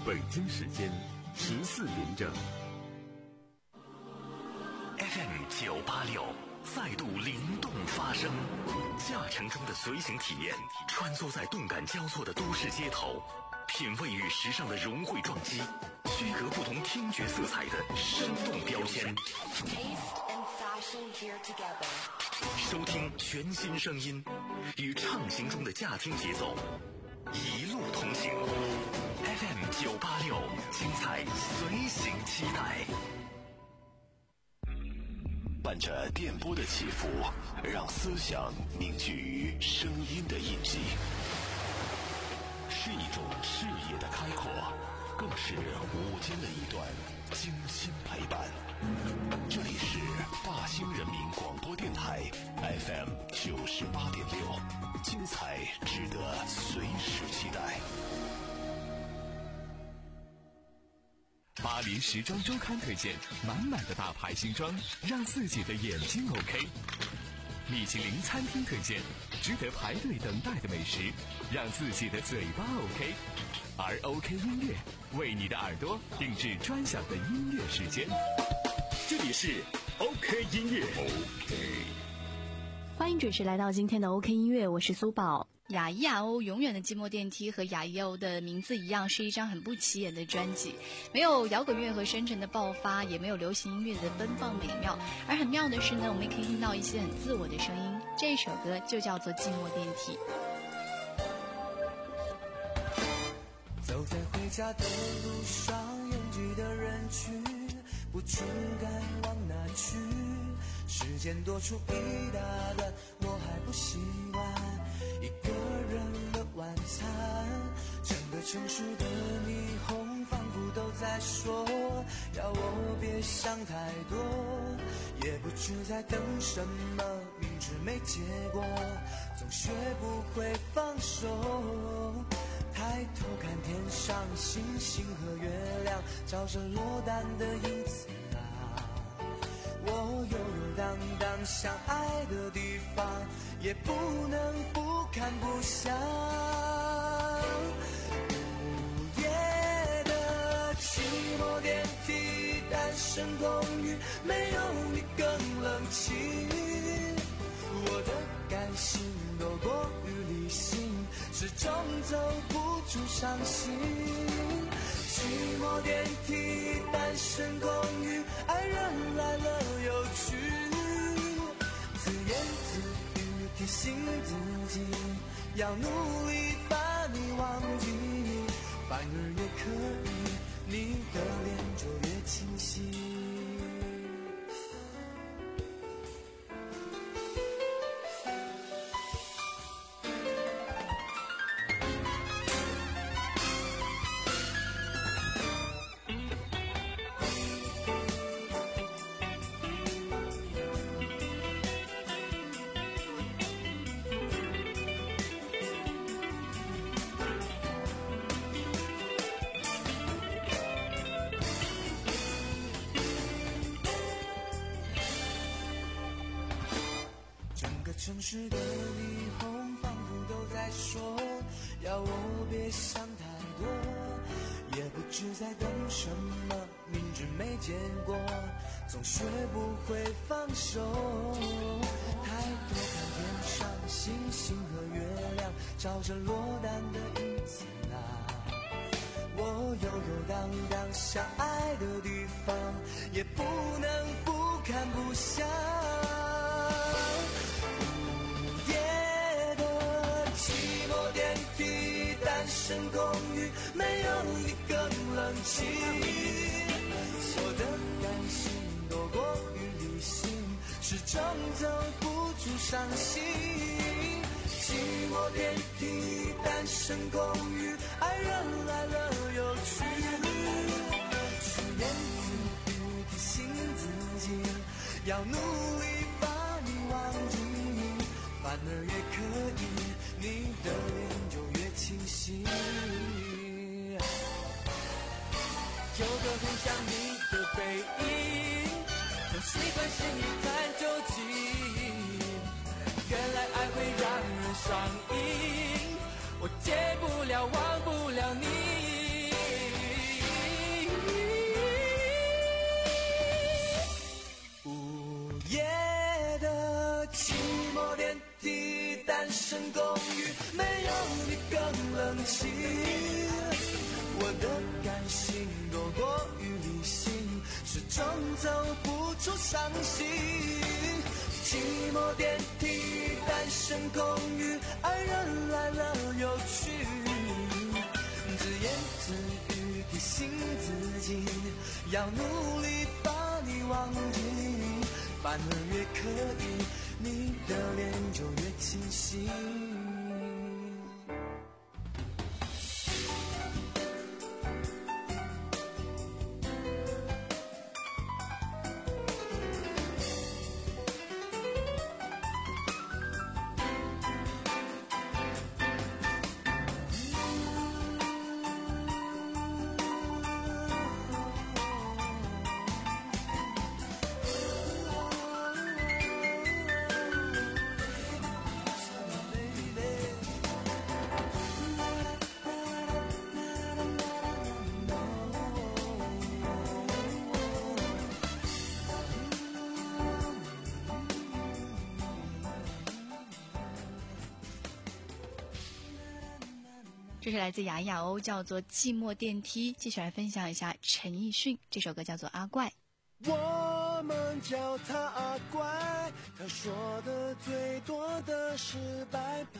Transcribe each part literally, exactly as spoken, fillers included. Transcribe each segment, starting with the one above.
北京时间十四点整。 F M 九八六再度灵动发声，驾乘中的随行体验，穿梭在动感交错的都市街头，品味与时尚的融汇撞击，区隔不同听觉色彩的生动标签。收听全新声音，与畅行中的驾听节奏，一路同行。F M 九八六，精彩随行期待。 伴着电波的起伏，让思想凝聚于声音的印记，是一种视野的开阔，更是午间的一段精心陪伴。这里是大兴人民广播电台 F M 九十八点六，精彩值得随时期待。 巴黎时装周刊推荐满满的大牌新装，让自己的眼睛 OK。米其林餐厅推荐值得排队等待的美食，让自己的嘴巴 OK。而 OK 音乐为你的耳朵定制专享的音乐时间，这里是 OK 音乐。 OK， 欢迎准时来到今天的 OK 音乐，我是苏宝。 雅一雅欧永远的寂寞电梯和雅一欧的名字一样，是一张很不起眼的专辑，没有摇滚乐和深沉的爆发，也没有流行音乐的奔放美妙，而很妙的是呢，我们也可以听到一些很自我的声音。这一首歌就叫做寂寞电梯。 走在回家的路上，拥挤的人群，不知该往哪去，时间多出一大段，我还不习惯一个人的晚餐。整个城市的霓虹仿佛都在说，要我别想太多，也不知在等什么，明知没结果，总学不会放手。抬头看天上星星和月亮，照着落单的影子啊，我悠悠荡荡想爱的地方，也不能不看不想。午夜的寂寞电梯，单身公寓，没有你更冷清，我的感性多过于理性，始终走不出伤心。寂寞电梯，单身公寓，爱人来了又去，自言自语提醒自己，要努力把你忘记，反而越刻意，你的脸就越清晰。城市的霓虹仿佛都在说，要我别想太多，也不知在等什么，明知没结果，总学不会放手。抬头看天上星星和月亮，照着落单的影子啊，我悠悠荡荡想爱的地方，也不能不看不想。单身公寓，没有你更冷清，我的感性多过于理性，始终走不出伤心。寂寞电梯，单身公寓，爱人来了又去，自言自语提醒自己，要努力把你忘记，反而越刻意，你的脸就越清晰。有个很像你的背影，总喜欢心一探究竟，原来爱会让人上瘾，我戒不了忘不了你。 受伤心。寂寞电梯单身公寓，爱人来了又去，自言自语提醒自己，要努力把你忘记，反而越刻意，你的脸就越清晰。 这是来自雅雅欧，叫做《寂寞电梯》。继续来分享一下陈奕迅这首歌，叫做《阿怪》。 我们叫他阿怪，他说的最多的是拜拜。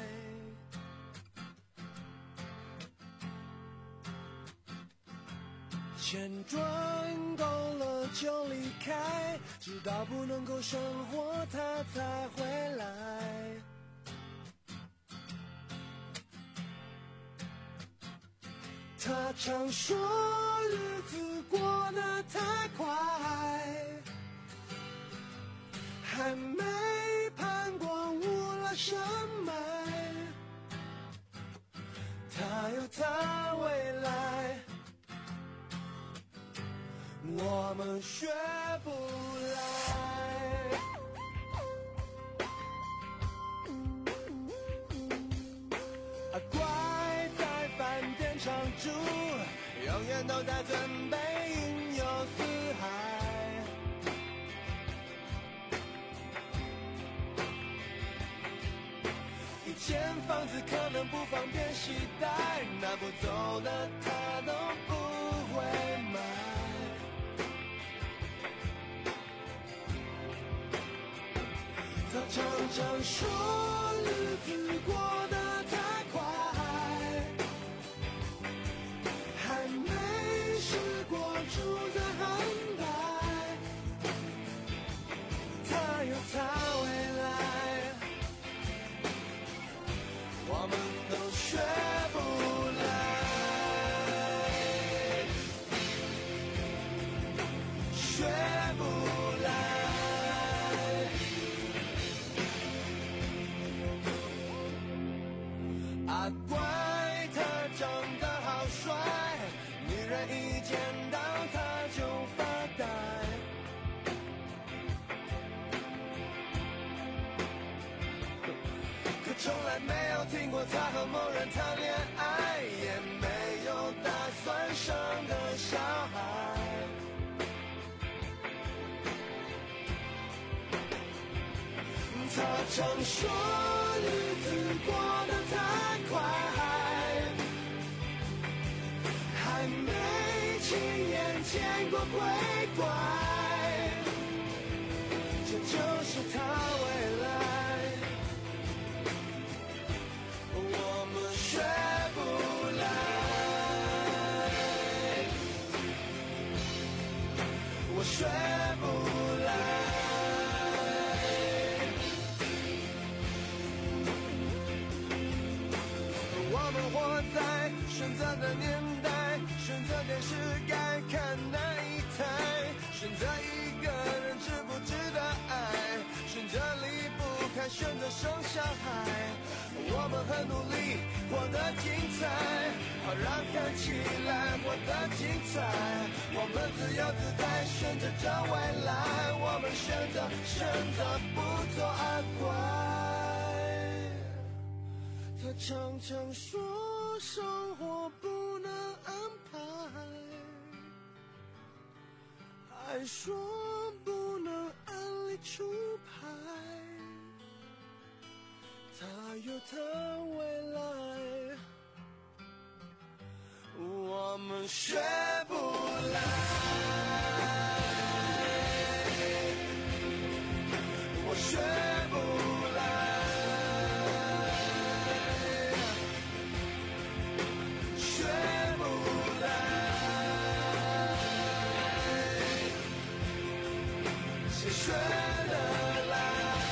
钱赚够了就离开，直到不能够生活他才回来。他常说日子过得太快，还没盼过无了深埋，他有他未来，我们学不来。阿怪在饭店常住，永远都在准备云游四海。一间房子可能不方便携带，拿不走的他都不会买。他常常说日子过得太快，还没试过住在寒带，他有他未来，我们都学不来，学不来。阿怪他长得好帅，女人一见到他就发呆。可从来没有听过他和某人谈恋爱，也没有打算生个小孩。他常说日子过得太快，还没亲眼见过鬼怪，这就是他未来，我们学不来，我学不来。我们活在选择的年代，选择电视该看哪一台，选择一个人值不值得爱，选择离不开，选择生小孩。我们很努力活得精彩，好让看起来活得精彩。我们自由自在选择着未来，我们选择选择不做阿怪。他常常说生活不能安排，还说不能按理出牌，他有他未来，我们学不来。 学得来。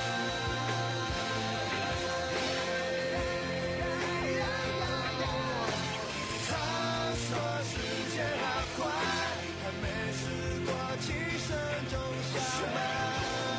他说时间好快，还没试过起身就下班。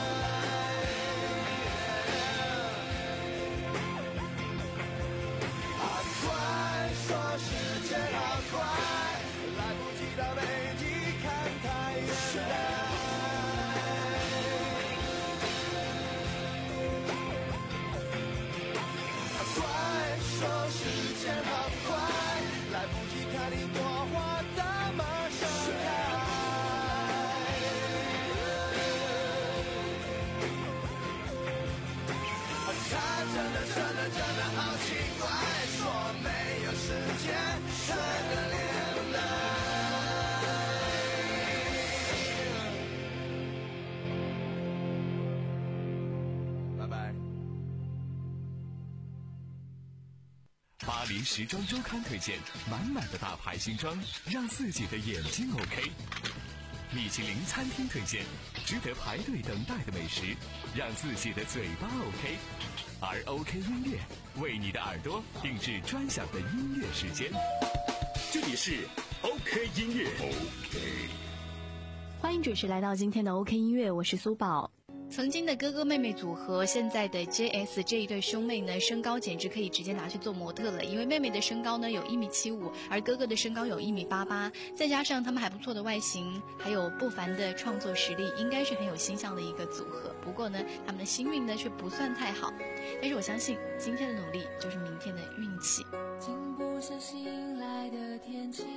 巴黎时装周刊推荐满满的大牌新装，让自己的眼睛 OK。米其林餐厅推荐值得排队等待的美食，让自己的嘴巴 OK。而 OK 音乐为你的耳朵定制专享的音乐时间。这里是 OK 音乐 OK。 欢迎准时来到今天的 OK 音乐，我是苏宝。 曾经的哥哥妹妹组合，现在的 J S 这一对兄妹呢，身高简直可以直接拿去做模特了。因为妹妹的身高呢有一米七五，而哥哥的身高有一米八八，再加上他们还不错的外形，还有不凡的创作实力，应该是很有形象的一个组合。不过呢，他们的幸运呢却不算太好。但是我相信，今天的努力就是明天的运气。 静不下心来的天气，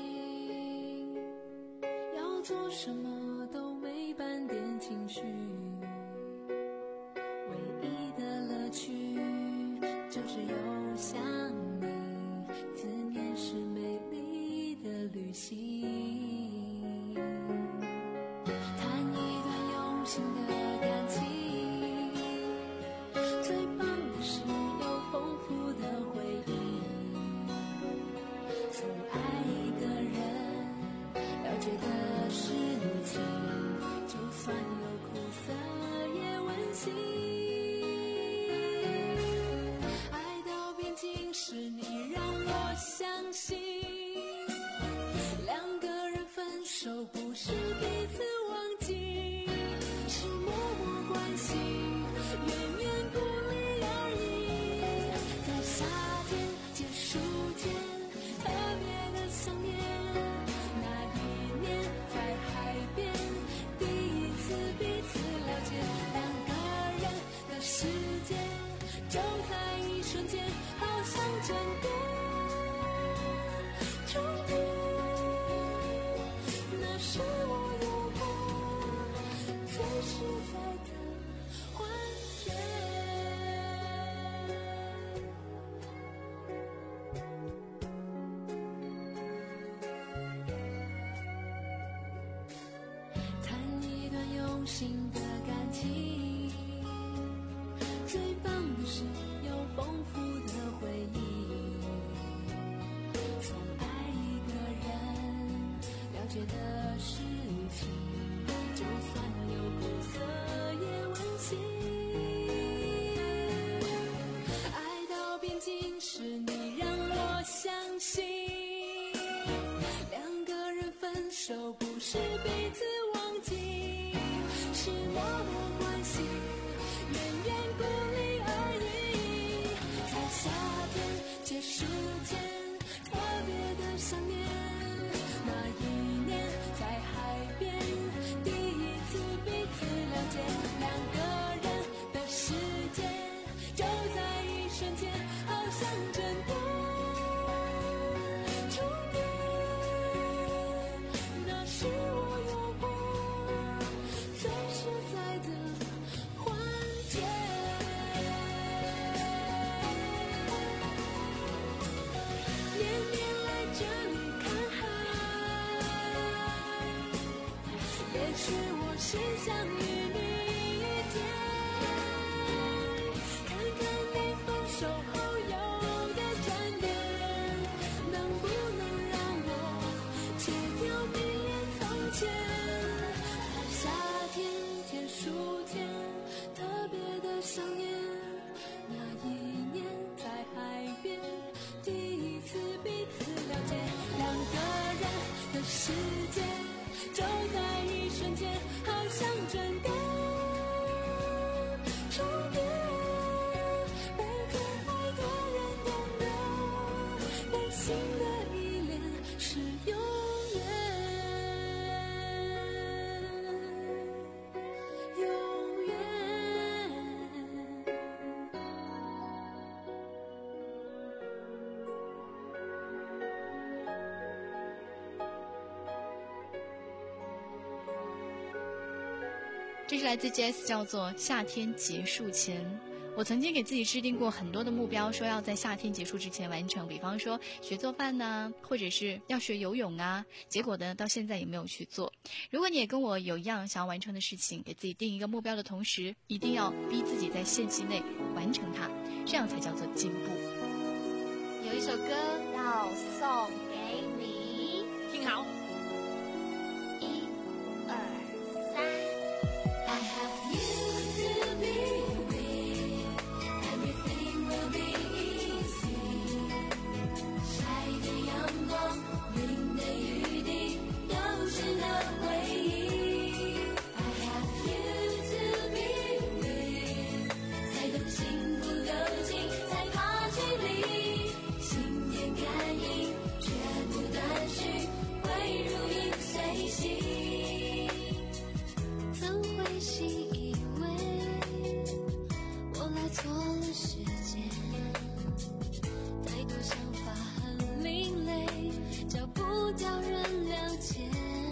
要做什么都没半点情绪。唯一的乐趣就是有想你，思念是美丽的旅行。谈一段用心的感情，最棒的是有丰富的回忆。从爱一个人，了解的是情，就算有苦涩也温馨。是你让我相信，两个人分手不是彼此忘记，是默默关心，远远不离而已。在夏天结束前，特别的想念，那一年在海边，第一次彼此了解，两个人的世界就在一瞬间，好像真的注定，那是我有过最实在的幻觉。谈一段用心的感情，最棒的是有丰富的回忆。从爱一个人，了解的事情，就算有苦涩也温馨。爱到边境，是你让我相信，两个人分手不是彼此忘记，是默默关心，远远不离而已。在夏天结束前，特别的想念，那一年在海边，第一次彼此了解，两个人的世界就在一瞬间，好像真的注定，那是我有过最实在的幻觉。年年来这里看海，也许我是想与你一天，看看你分手后有的转变，能不能让我戒掉迷恋从前，在夏天结束前世界就在一瞬间，好像整个重叠。被最爱的人懂得，内心的依恋是永远，永远。 这是来自 J S 叫做夏天结束前。我曾经给自己制定过很多的目标，说要在夏天结束之前完成，比方说学做饭呐、啊，或者是要学游泳啊。结果呢，到现在也没有去做。如果你也跟我有一样想要完成的事情，给自己定一个目标的同时，一定要逼自己在限期内完成它，这样才叫做进步。 有一首歌要送给你，听好。一、二、三。I have you to be with, everything will be easy. 晒的阳光，淋的雨滴，都值得回忆。I have you to be with， 才懂幸福够近，才怕距离。心电感应，绝不断续，会如影随形。曾会习以为我来错了时间，太多想法很另类，找不到人了解。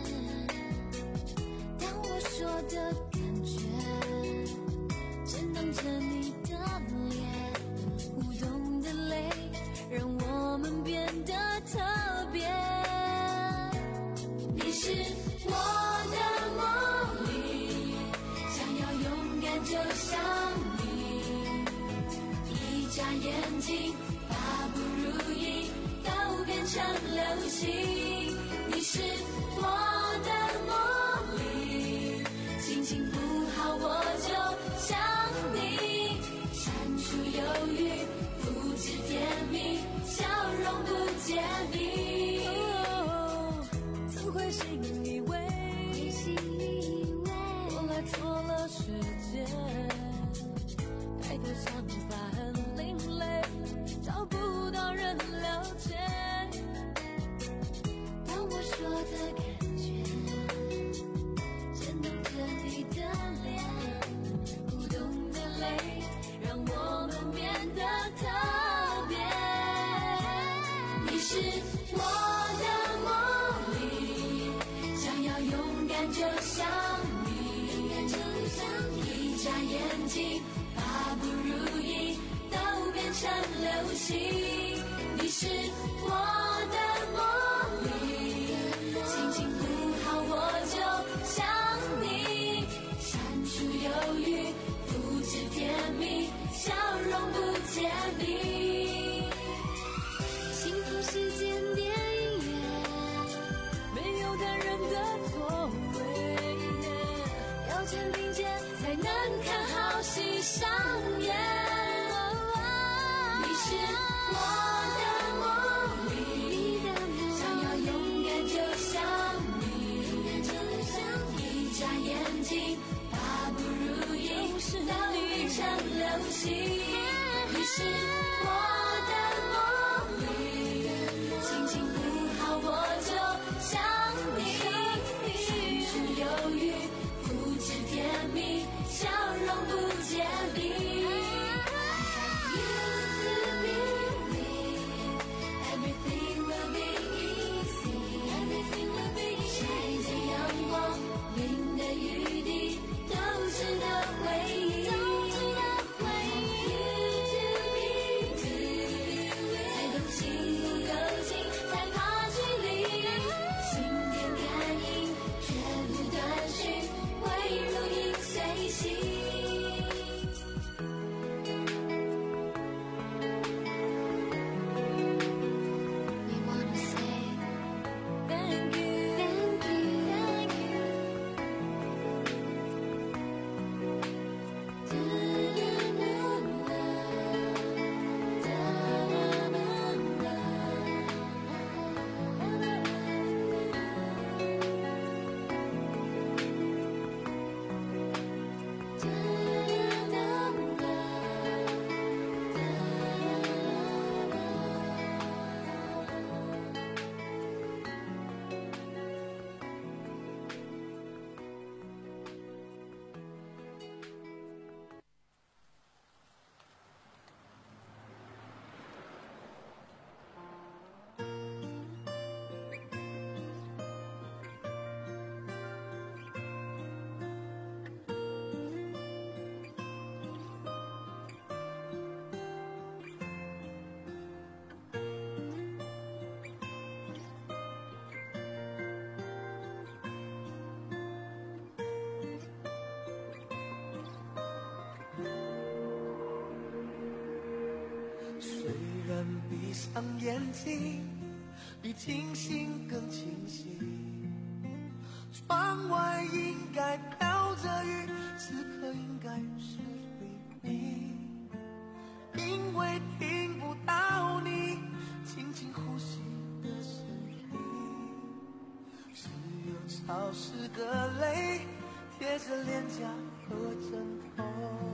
当我说的感觉，震动着你的脸，舞动的泪，让我们变得特别。你是我的梦里，想要勇敢就像你，一眨眼睛，把不如意都变成流星。你是我的梦里，心情不好我就想你，删除忧郁，复制甜蜜，笑容不解密。哦，曾会信以为我来错了时间，太多想法很另类，找不到人了解。当我说的感觉，震动着你的脸，舞动的泪，让我们变得特别。你是我的梦里，想要勇敢就像你，一眨眼睛，把不如意都变成流星。你是我的梦里，轻轻闭上眼睛，比清醒更清晰。窗外应该飘着雨，此刻应该是黎明。因为听不到你轻轻呼吸的声音，只有潮湿的泪贴着脸颊和枕头。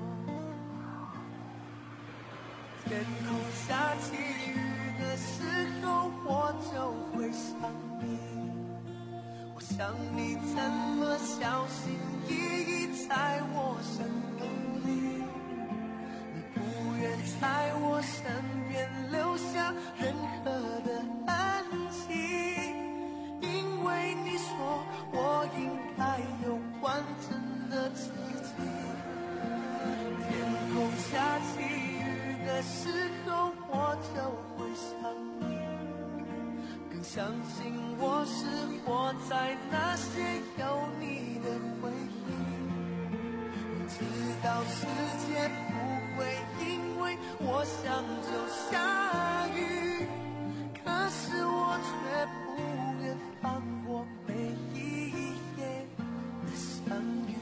天空下起雨的时候，我就会想你。我想你怎么小心翼翼在我生命里，你不愿在我身边留下任何的痕迹，因为你说我应该有完整的自己。天空下起雨的时候，我就会想你，更相信我是活在那些有你的回忆。明知道世界不会因为我想就下雨，可是我却不愿放过每一夜的相遇。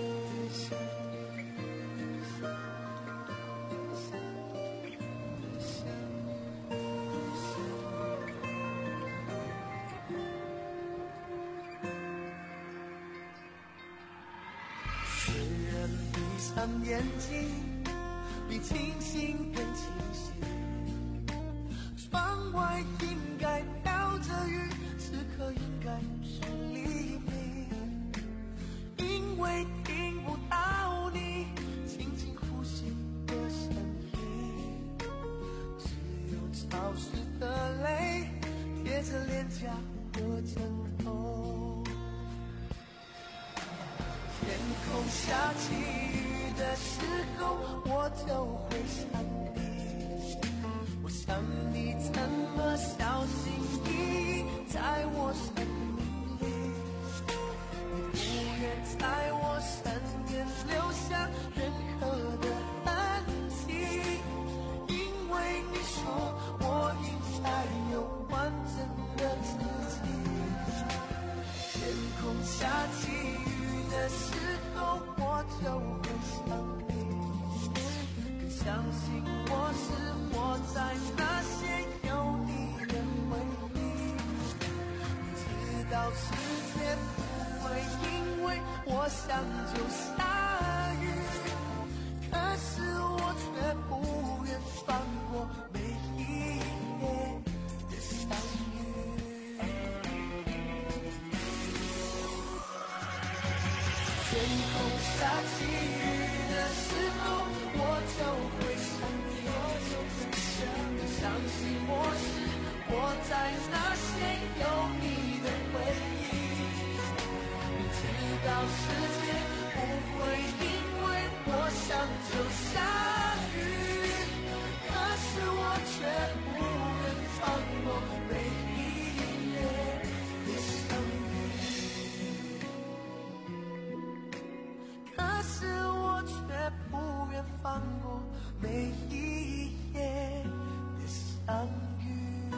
闭上眼睛，比清醒更清晰。窗外应该飘着雨，此刻应该是黎明。因为听不到你轻轻呼吸的声音，只有潮湿的泪贴着脸颊和枕头。天空下起雨的时候，我就会想你。我想你怎么小心翼翼在我生命里，你不愿在我身边留下任何的痕迹，因为你说我应该有完整的自己。天空下起雨的时候，我就会想你，更相信我是活在那些有你的回忆。你知道世界不会因为我想就下雨，可是我却不愿放过每一夜的相遇。天空下起雨的时候，我就会想你，更相信我是活在那些有你的回忆。你知道世界不会因为我想就下雨，可是我却不愿放过每一夜的相遇。可是我却不愿放过每一夜的相遇。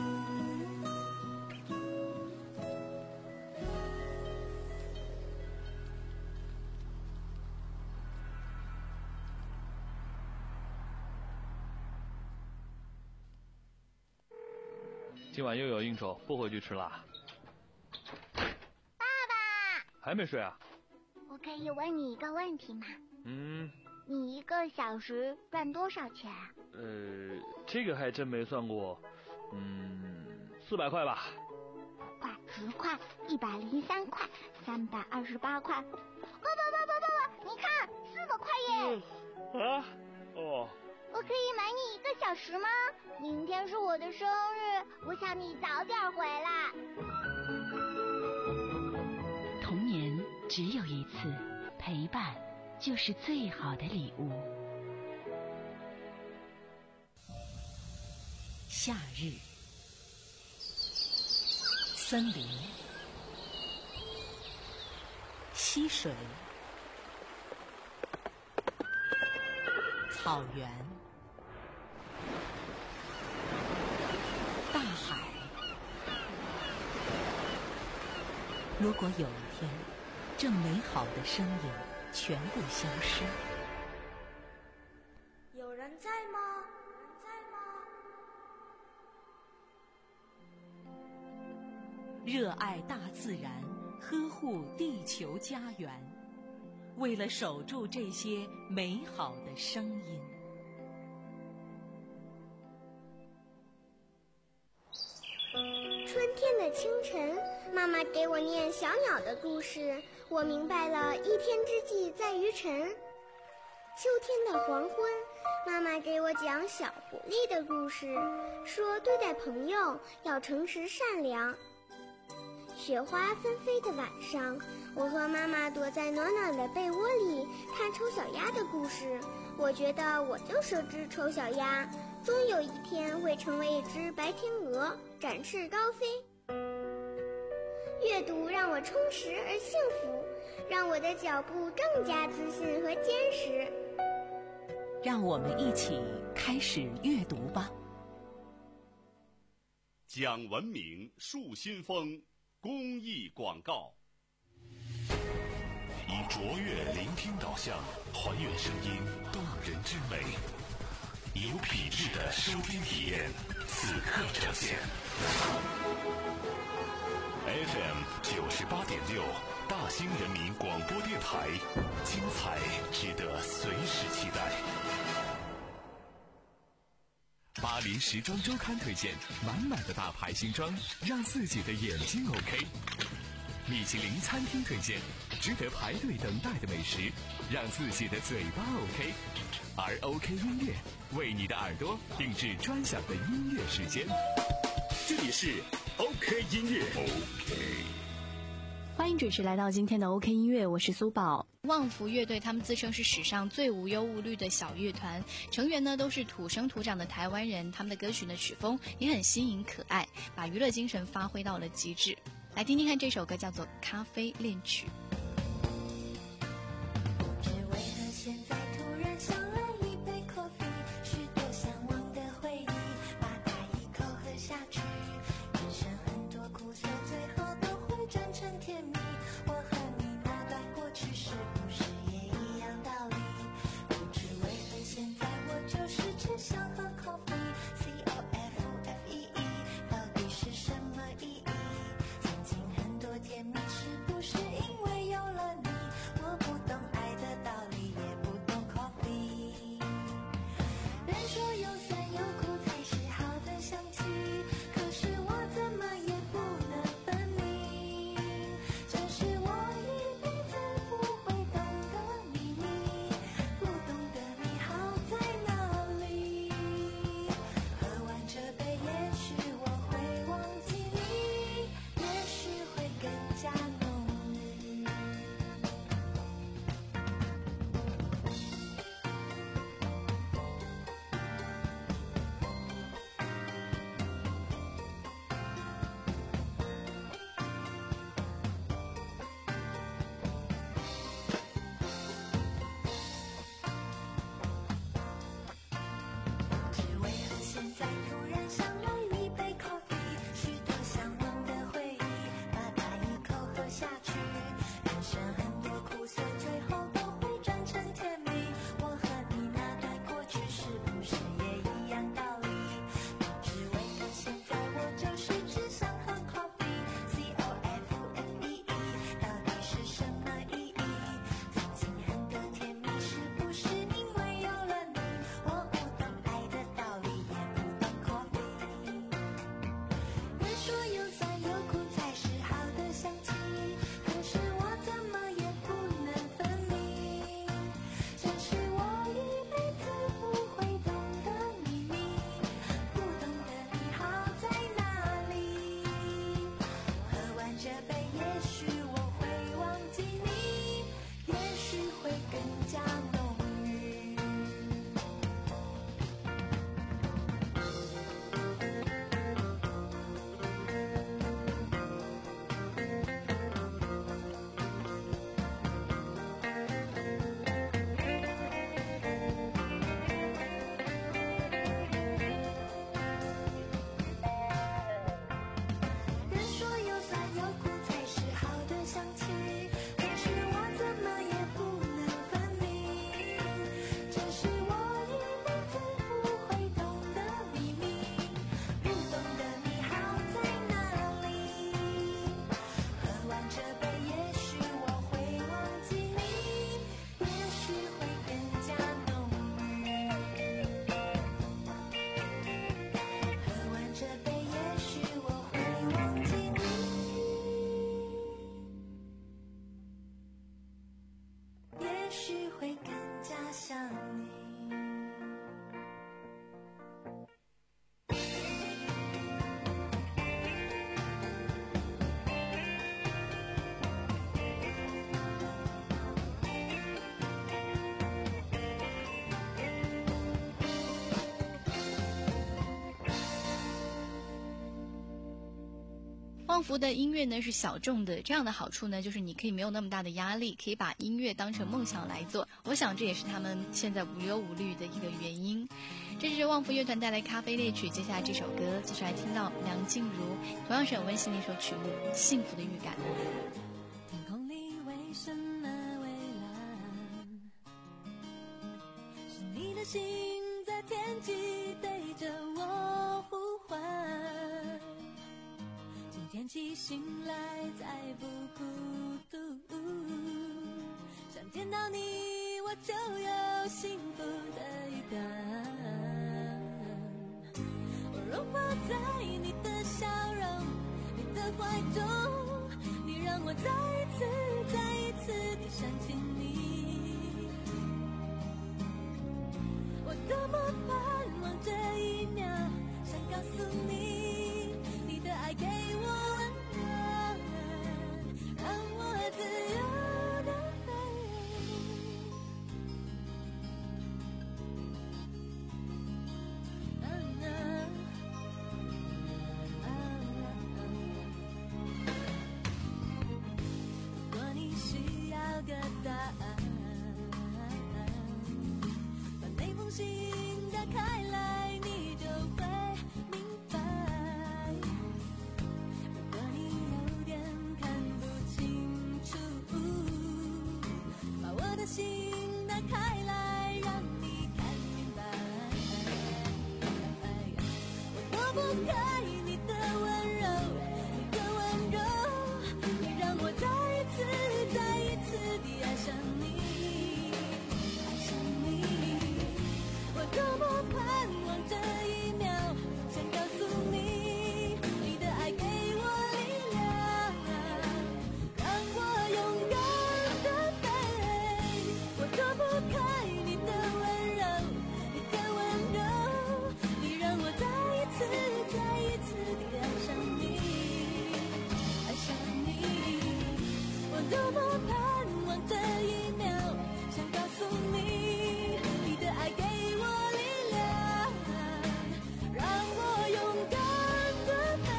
今晚又有应酬，不回去吃啦。 爸爸， 还没睡啊？ 我可以问你一个问题吗？ 嗯。 你一个小时赚多少钱啊？ 呃，这个还真没算过。嗯，四百块吧。 五块、十块、一百零三块、三百二十八块。爸爸爸爸爸爸，你看，四百块耶！ 嗯、啊？哦。 我可以买你一个小时吗？明天是我的生日，我想你早点回来。 童年只有一次，陪伴就是最好的礼物。夏日，森林，溪水，草原， 如果有一天，这美好的声音全部消失， 有人在吗？ 热爱大自然，呵护地球家园，为了守住这些美好的声音。 春天的清晨，妈妈给我念小鸟的故事，我明白了一天之计在于晨。秋天的黄昏，妈妈给我讲小狐狸的故事，说对待朋友要诚实善良。雪花纷飞的晚上，我和妈妈躲在暖暖的被窝里看丑小鸭的故事。我觉得我就是只丑小鸭，终有一天会成为一只白天鹅，展翅高飞。阅读让我充实而幸福，让我的脚步更加自信和坚实。 让我们一起开始阅读吧。 讲文明树新风公益广告。 以卓越聆听导向，还原声音动人之美，有品质的收听体验，此刻呈现。F M 九十八点六，大兴人民广播电台，精彩值得随时期待。 巴黎时装周刊推荐，满满的大牌新装，让自己的眼睛 OK。米其林餐厅推荐，值得排队等待的美食，让自己的嘴巴 OK。而 OK 音乐为你的耳朵定制专享的音乐时间。这里是 OK 音乐 OK。 欢迎准时来到今天的 OK 音乐，我是苏宝。 旺福乐队他们自称是史上最无忧无虑的小乐团，成员呢都是土生土长的台湾人，他们的歌曲的曲风也很新颖可爱，把娱乐精神发挥到了极致。来听听看这首歌，叫做《咖啡恋曲》。 想来一杯咖啡，许多向往的回忆，把它一口喝旺福的音乐呢是小众的，这样的好处呢就是你可以没有那么大的压力，可以把音乐当成梦想来做。我想这也是他们现在无忧无虑的一个原因。这是旺福乐团带来咖啡猎曲，接下来这首歌继续来听到梁静茹，同样是很温馨的一首曲目《幸福的预感》。 天空里为什么蔚蓝？是你的心在天际对着我呼唤。今天起醒来再不孤独，想见到你我就有幸福的预感。我融化在你的笑容，你的怀中，你让我再一次再一次地想起你。我多么盼望这一秒，想告诉你，你的爱给我温暖，让我自由地飞。啊啊啊啊如果你需要个答案，把那封信打开来，你就会明白。如果你有点看不清楚，把我的心打开来，让你看明白。我躲不开你的温柔，你的温柔，你让我再一次再一次地爱上你，爱上你。我多么盼望这一秒，想告诉你，你的爱给我力量，让我勇敢地飞。我躲不开你的温柔，你的温柔，你让我再一次再一次地爱上你，爱上你。我多么盼望这一秒，想告诉你，你的爱给我力量，让我勇敢地飞。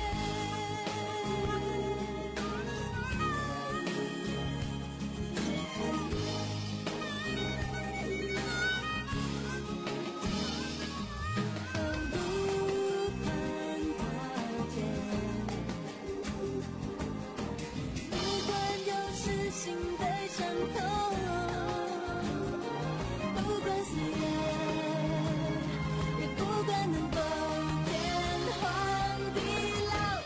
不盼到见，不管有时心被伤痛，不管岁月，也不管能否天荒地老。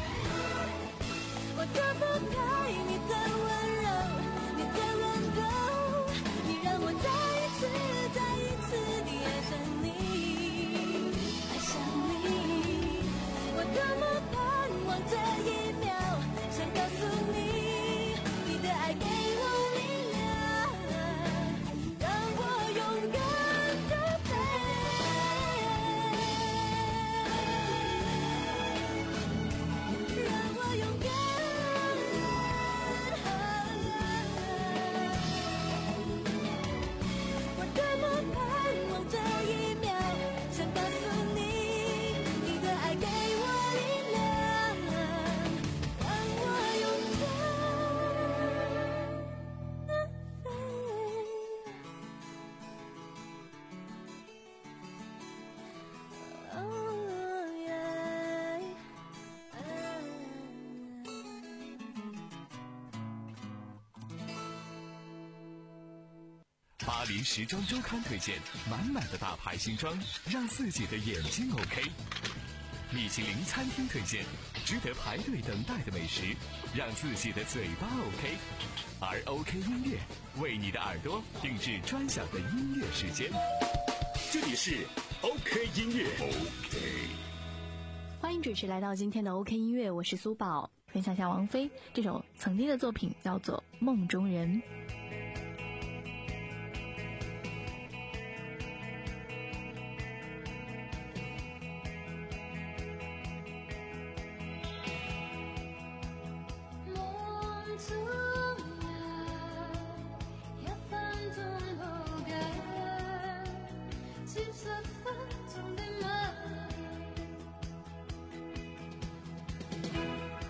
我躲不开你的温柔，你的温柔，你让我再一次再一次地爱上你，爱上你。我多么盼望这一秒，想告诉你，你的爱给我力量，让我勇敢地飞，让我勇敢。我多么盼望这一秒，想告诉你，你的爱给我力量，让我勇敢地飞。哦耶， 巴黎时装周刊推荐满满的大牌新装，让自己的眼睛 OK。米其林餐厅推荐值得排队等待的美食，让自己的嘴巴 OK。而 OK 音乐为你的耳朵定制专享的音乐时间。 这里是 OK 音乐 OK。 欢迎准时来到今天的 OK 音乐，我是苏宝，分享一下王菲这首曾经的作品，叫做《梦中人》。 梦中人，一分鐘好緊，接十分鐘的吻。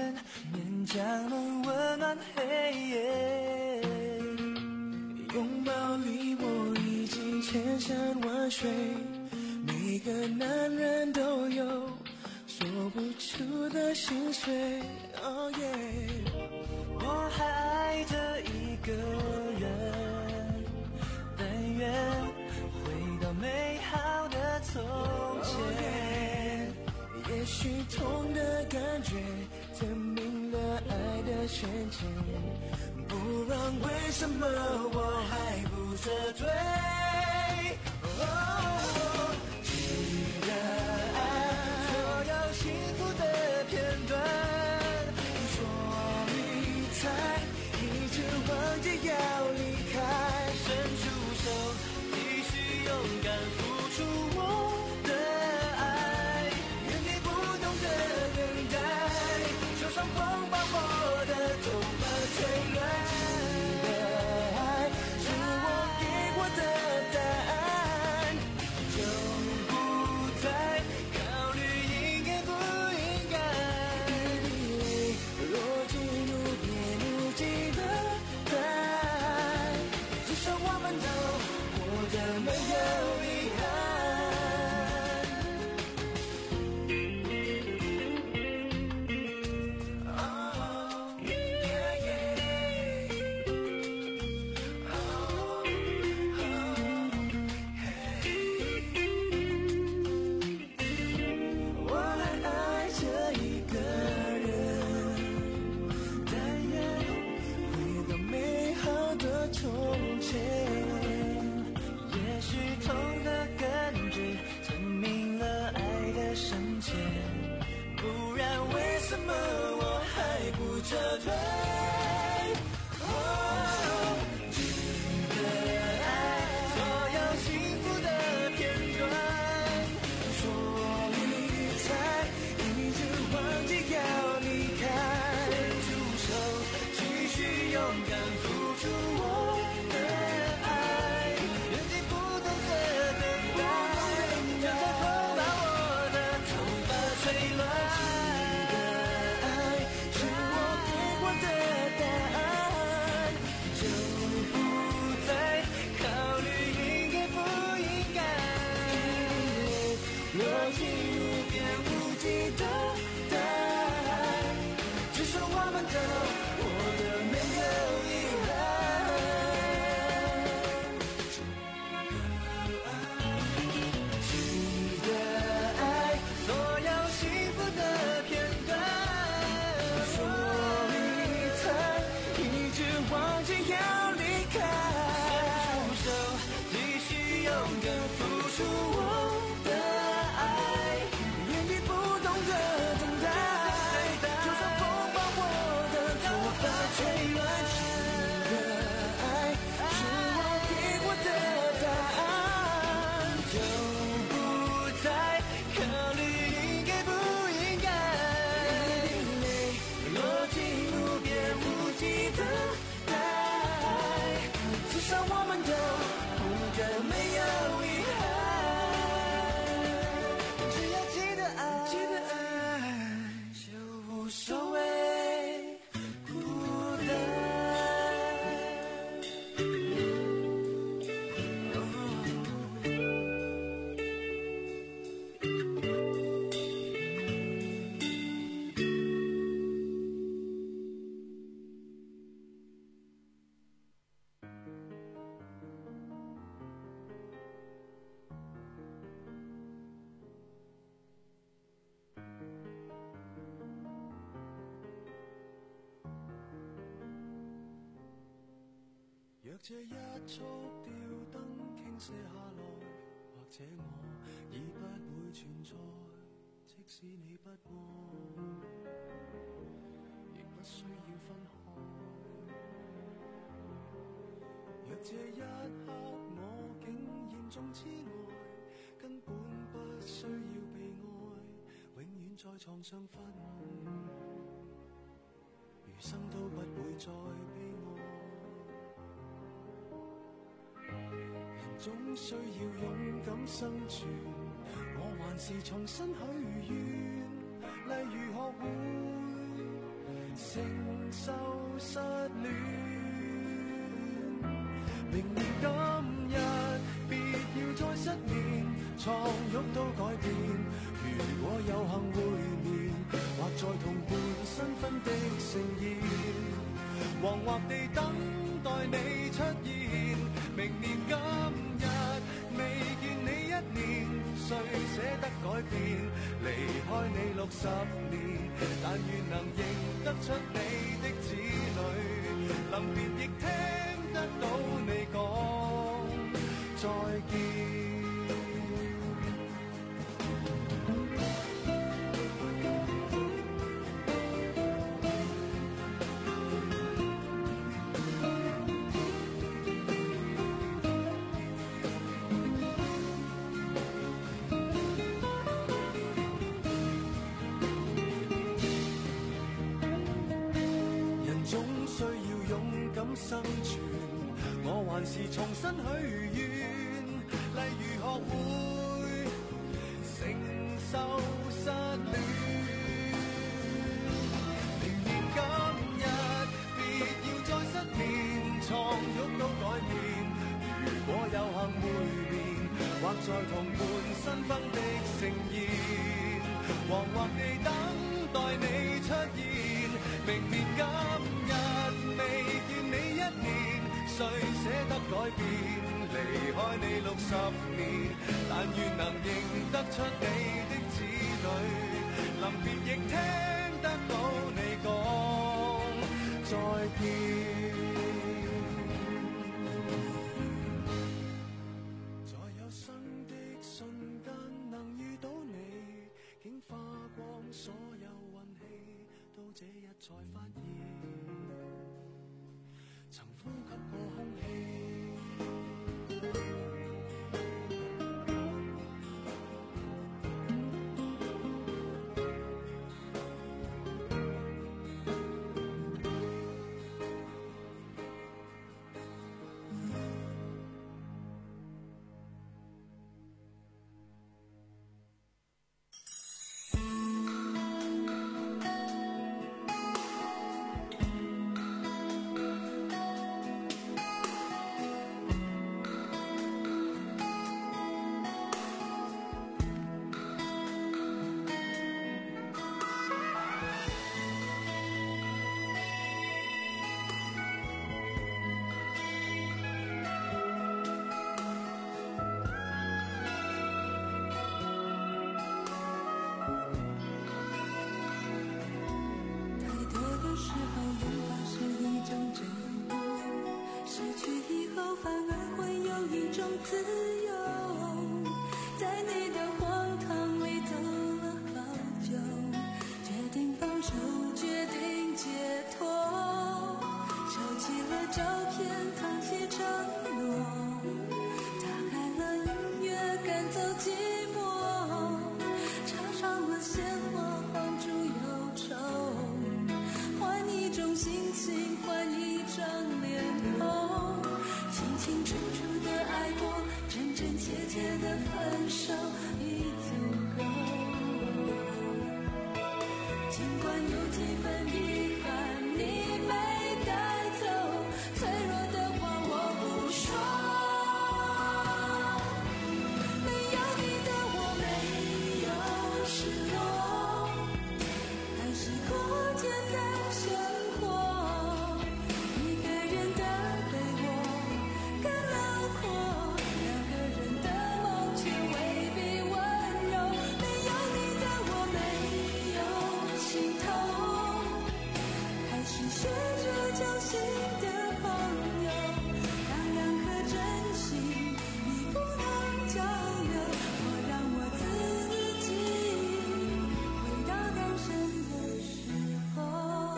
人，勉强能温暖黑夜。拥抱里我已经千山万水，每个男人都有说不出的心碎。Oh yeah， 我还爱着一个人，但愿回到美好的从前。Oh yeah， 也许痛的感觉证明了爱的深浅，不然为什么我还不撤退？哦，记得爱所有幸福的片段，说你才一直忘记要离开，伸出手继续勇敢付出我的爱，愿你不懂得等待，就算风把我的头发吹乱。 若这一束吊灯倾泻下来，或者我已不会存在，即使你不爱，亦不需要分开。若这一刻我竟严重痴呆，根本不需要被爱，永远在床上发梦，余生都不会再悲哀。人總需要勇敢生存，我還是重新許願，例如學會承受失戀。明年今日別要再失眠，床褥都改變。如果有幸會面，或在同伴新婚的盛宴，惶惑地等待你出現。明年今日未見你一年，誰捨得改變？離開你六十年，但願能認得出你的子女，臨別亦聽得到你講再見。生存，我還是重新許願，例如學會承受失戀。明年今日別要再失眠，床褥都改變。如果有幸會面，或在同伴新婚的盛宴，惶惑地等待你出現。明年今日未見你一年，誰捨得改變？離開你六十年，但願能認得出你的子女，臨別亦聽得到你講再見。在有生的瞬間能遇到你，竟花光所有運氣，到這日才發現曾呼吸過空氣。 自由，在你的荒唐里走了好久，决定放手，决定解脱，收起了照片，藏起承诺，打开了音乐，赶走寂寞，插上了鲜花，放逐忧愁，换一种心情，换一张脸孔，清清楚楚的爱过，真真切切的分手已足够。尽管有几分遗憾你没带走，脆弱的话我不说。没有你的我没有失落，但是过简单生活，一个人的对我更辽阔，两个人的梦却未必温柔。没有你的我没有心痛，还是学着交心的朋友，让两颗真心你不能交流，我让我自己回到单身的时候。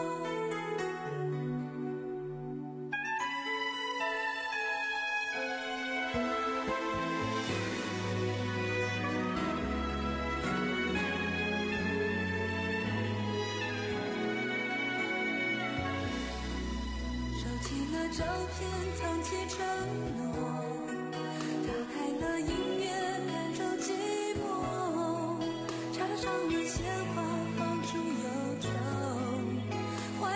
收起了照片，藏起承诺，打开了音乐，赶走寂寞，插上了鲜花，放逐忧愁，换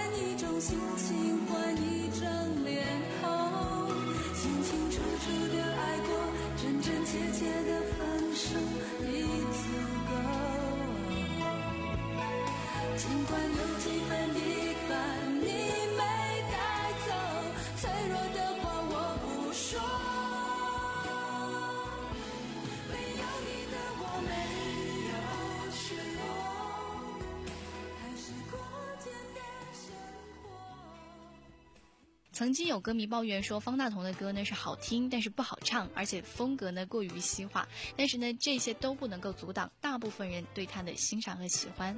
曾经有歌迷抱怨说，方大同的歌呢是好听，但是不好唱，而且风格呢过于西化。但是呢，这些都不能够阻挡大部分人对他的欣赏和喜欢。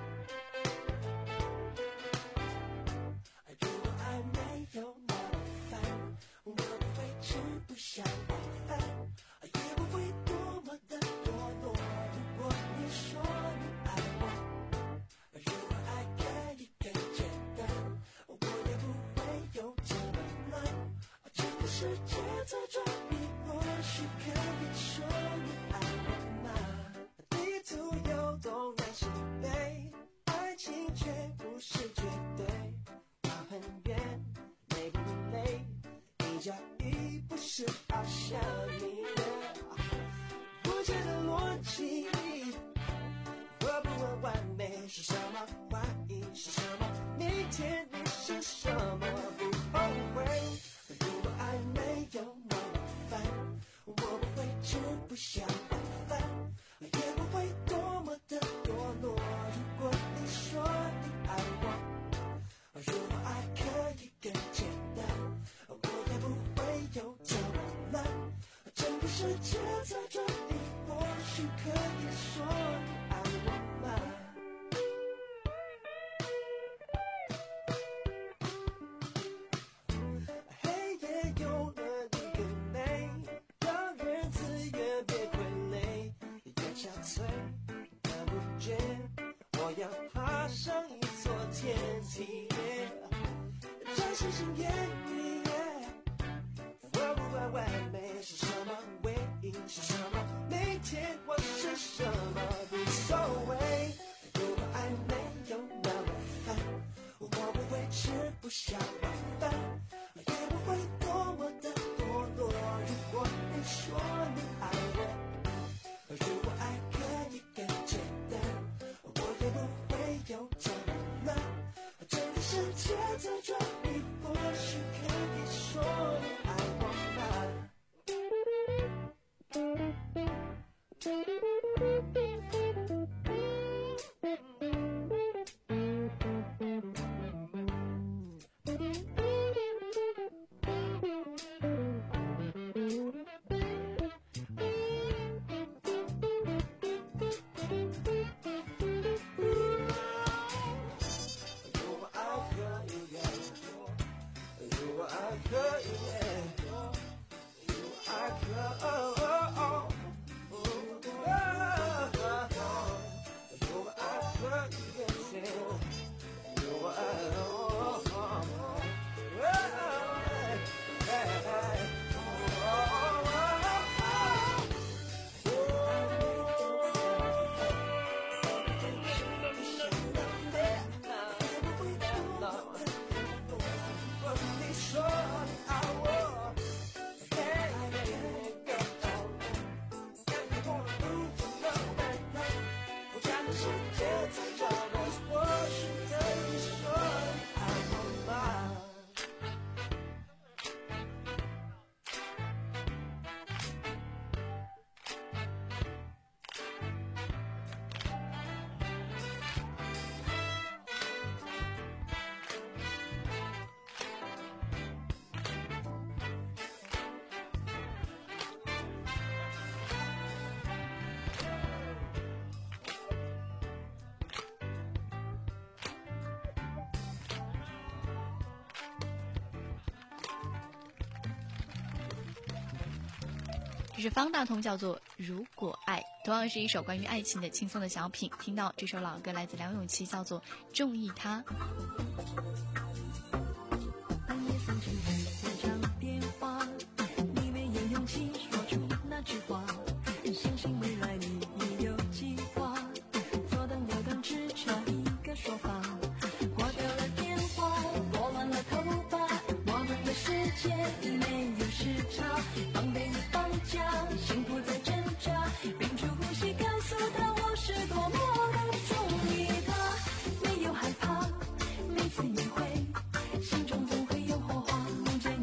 这是方大同叫做《如果爱》，同样是一首关于爱情的轻松的小品。听到这首老歌来自梁咏琪，叫做《中意他》。 半夜三更还在讲电话，你没有勇气说出那句话，相信未来你也有计划，左等右等只差一个说法，挂掉了电话，拨乱了头发，我们的世界已没有时差，防备你绑架，幸福在挣扎，屏住呼吸告诉他我是多么的中意他，没有害怕，每次约会心中总会有火花，梦见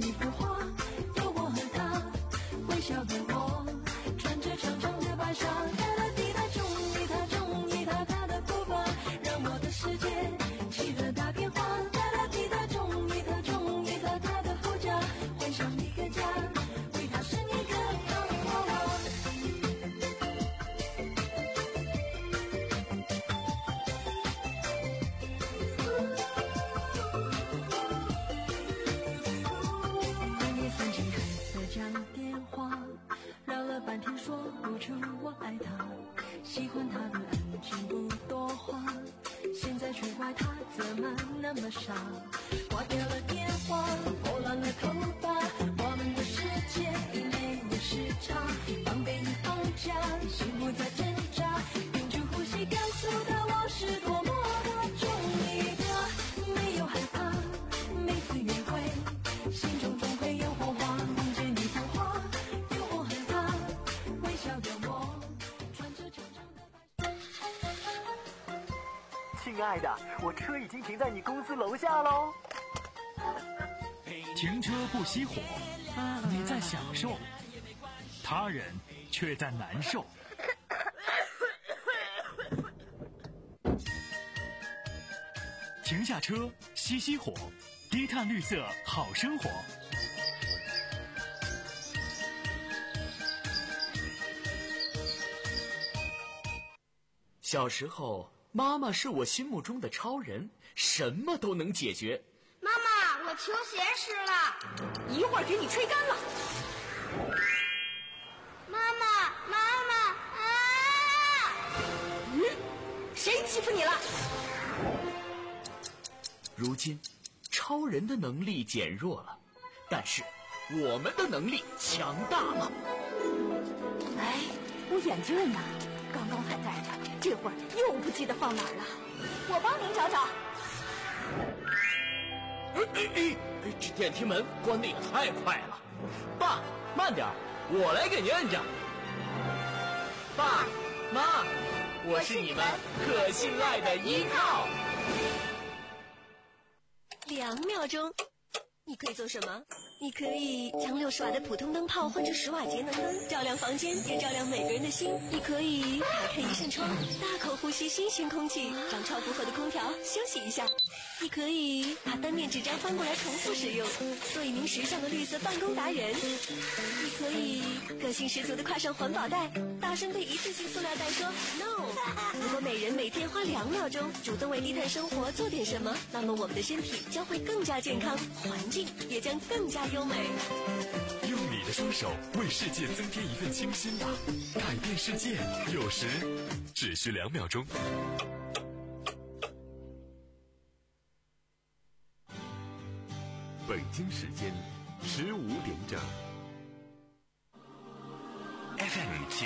了伤，挂掉了电话，拨乱了头发，我们的世界已没有时差，防备与放假，心不再挣扎，屏住呼吸，告诉他我是多么的中意他，没有害怕，每次约会，心中总会有火花，梦见你童话，有我很怕，微笑的我，穿着长长的白纱。 亲爱的，我车已经停在你公司楼下喽。 停车不熄火，你在享受，他人却在难受。停下车，熄熄火，低碳绿色好生活。 小时候，妈妈是我心目中的超人，什么都能解决。 妈妈，我球鞋湿了， 一会儿给你吹干了。 妈妈，妈妈啊！ 嗯，谁欺负你了？ 如今，超人的能力减弱了，但是我们的能力强大了。 哎，我眼镜呢？刚刚还戴着，这会儿又不记得放哪儿了。我帮您找找。 哎哎哎！这电梯门关得也太快了。爸，慢点，我来给您摁着。爸妈，我是你们可信赖的依靠。 两秒钟，你可以做什么？你可以将六十瓦的普通灯泡换成十瓦节能灯，照亮房间，也照亮每个人的心。你可以打开一扇窗，大口呼吸新鲜空气，让超负荷的空调休息一下。你可以把单面纸张翻过来重复使用，做一名时尚的绿色办公达人。你可以个性十足的挎上环保袋，大声对一次性塑料袋说 no。如果每人每天花两秒钟主动为低碳生活做点什么，那么我们的身体将会更加健康，环境也将更加优美。 用你的双手为世界增添一份清新吧，改变世界有时只需两秒钟。 北京时间十五点整。 F M